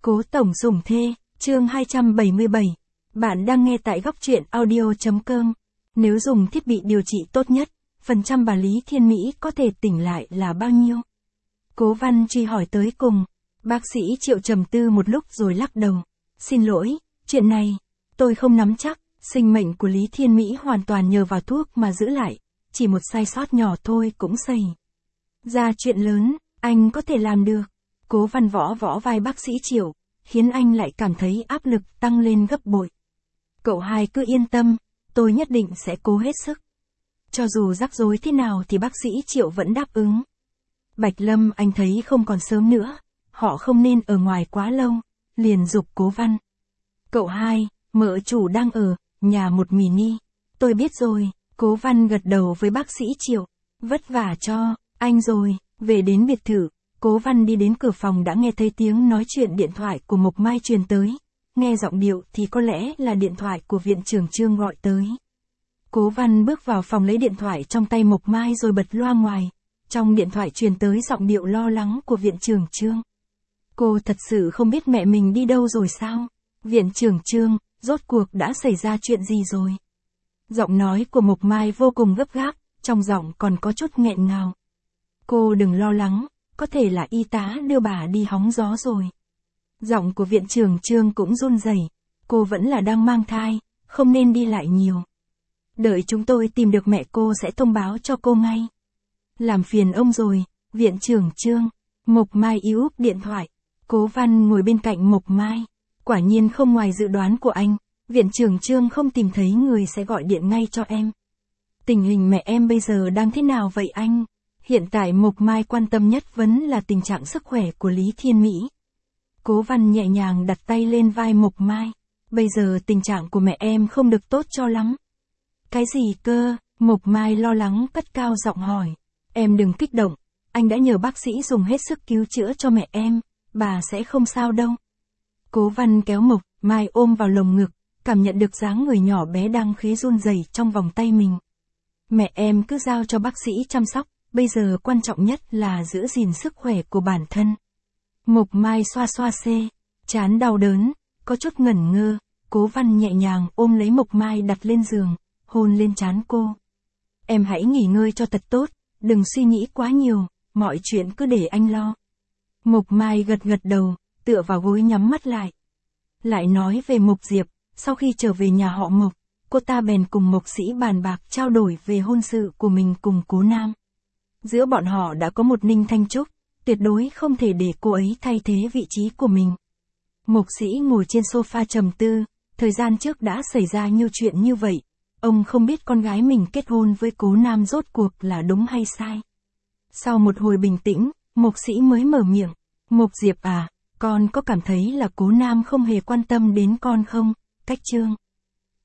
Cố tổng dùng thê, chương 277. Bạn đang nghe tại góc truyện audio.com. Nếu dùng thiết bị điều trị tốt nhất, phần trăm bà Lý Thiên Mỹ có thể tỉnh lại là bao nhiêu? Cố Văn truy hỏi tới cùng. Bác sĩ Triệu trầm tư một lúc rồi lắc đầu. Xin lỗi, chuyện này, tôi không nắm chắc. Sinh mệnh của Lý Thiên Mỹ hoàn toàn nhờ vào thuốc mà giữ lại. Chỉ một sai sót nhỏ thôi cũng xảy ra chuyện lớn, anh có thể làm được. Cố Văn võ vai bác sĩ Triệu, khiến anh lại cảm thấy áp lực tăng lên gấp bội. Cậu hai cứ yên tâm, tôi nhất định sẽ cố hết sức. Cho dù rắc rối thế nào thì bác sĩ Triệu vẫn đáp ứng. Bạch Lâm anh thấy không còn sớm nữa, họ không nên ở ngoài quá lâu, liền giục Cố Văn. Cậu hai, mợ chủ đang ở nhà một mini. Tôi biết rồi, Cố Văn gật đầu với bác sĩ Triệu. Vất vả cho anh rồi. Về đến biệt thự, Cố Văn đi đến cửa phòng đã nghe thấy tiếng nói chuyện điện thoại của Mộc Mai truyền tới. Nghe giọng điệu thì có lẽ là điện thoại của viện trưởng Trương gọi tới. Cố Văn bước vào phòng lấy điện thoại trong tay Mộc Mai rồi bật loa ngoài. Trong điện thoại truyền tới giọng điệu lo lắng của viện trưởng Trương. Cô thật sự không biết mẹ mình đi đâu rồi sao? Viện trưởng Trương, rốt cuộc đã xảy ra chuyện gì rồi? Giọng nói của Mộc Mai vô cùng gấp gáp, trong giọng còn có chút nghẹn ngào. Cô đừng lo lắng, có thể là y tá đưa bà đi hóng gió rồi. Giọng của viện trưởng Trương cũng run rẩy. Cô vẫn là đang mang thai, không nên đi lại nhiều. Đợi chúng tôi tìm được mẹ cô sẽ thông báo cho cô ngay. Làm phiền ông rồi, viện trưởng Trương. Mộc Mai yếu úp điện thoại. Cố Văn ngồi bên cạnh Mộc Mai. Quả nhiên không ngoài dự đoán của anh, viện trưởng Trương không tìm thấy người sẽ gọi điện ngay cho em. Tình hình mẹ em bây giờ đang thế nào vậy anh? Hiện tại Mộc Mai quan tâm nhất vẫn là tình trạng sức khỏe của Lý Thiên Mỹ. Cố Văn nhẹ nhàng đặt tay lên vai Mộc Mai. Bây giờ tình trạng của mẹ em không được tốt cho lắm. Cái gì cơ? Mộc Mai lo lắng cất cao giọng hỏi. Em đừng kích động, anh đã nhờ bác sĩ dùng hết sức cứu chữa cho mẹ em, bà sẽ không sao đâu. Cố Văn kéo Mộc Mai ôm vào lồng ngực, cảm nhận được dáng người nhỏ bé đang khế run rẩy trong vòng tay mình. Mẹ em cứ giao cho bác sĩ chăm sóc, bây giờ quan trọng nhất là giữ gìn sức khỏe của bản thân. Mộc Mai xoa xoa trán đau đớn, có chút ngẩn ngơ. Cố Văn nhẹ nhàng ôm lấy Mộc Mai đặt lên giường, hôn lên trán cô. Em hãy nghỉ ngơi cho thật tốt, đừng suy nghĩ quá nhiều, mọi chuyện cứ để anh lo. Mộc Mai gật đầu, tựa vào gối nhắm mắt lại. Lại nói về Mộc Diệp, sau khi trở về nhà họ Mộc, cô ta bèn cùng Mộc Sĩ bàn bạc trao đổi về hôn sự của mình cùng Cố Nam. Giữa bọn họ đã có một Ninh Thanh Trúc, tuyệt đối không thể để cô ấy thay thế vị trí của mình. Mộc Sĩ ngồi trên sofa trầm tư, thời gian trước đã xảy ra nhiều chuyện như vậy, ông không biết con gái mình kết hôn với Cố Nam rốt cuộc là đúng hay sai. Sau một hồi bình tĩnh, Mộc Sĩ mới mở miệng. Mộc Diệp à, con có cảm thấy là Cố Nam không hề quan tâm đến con không? Cách Trương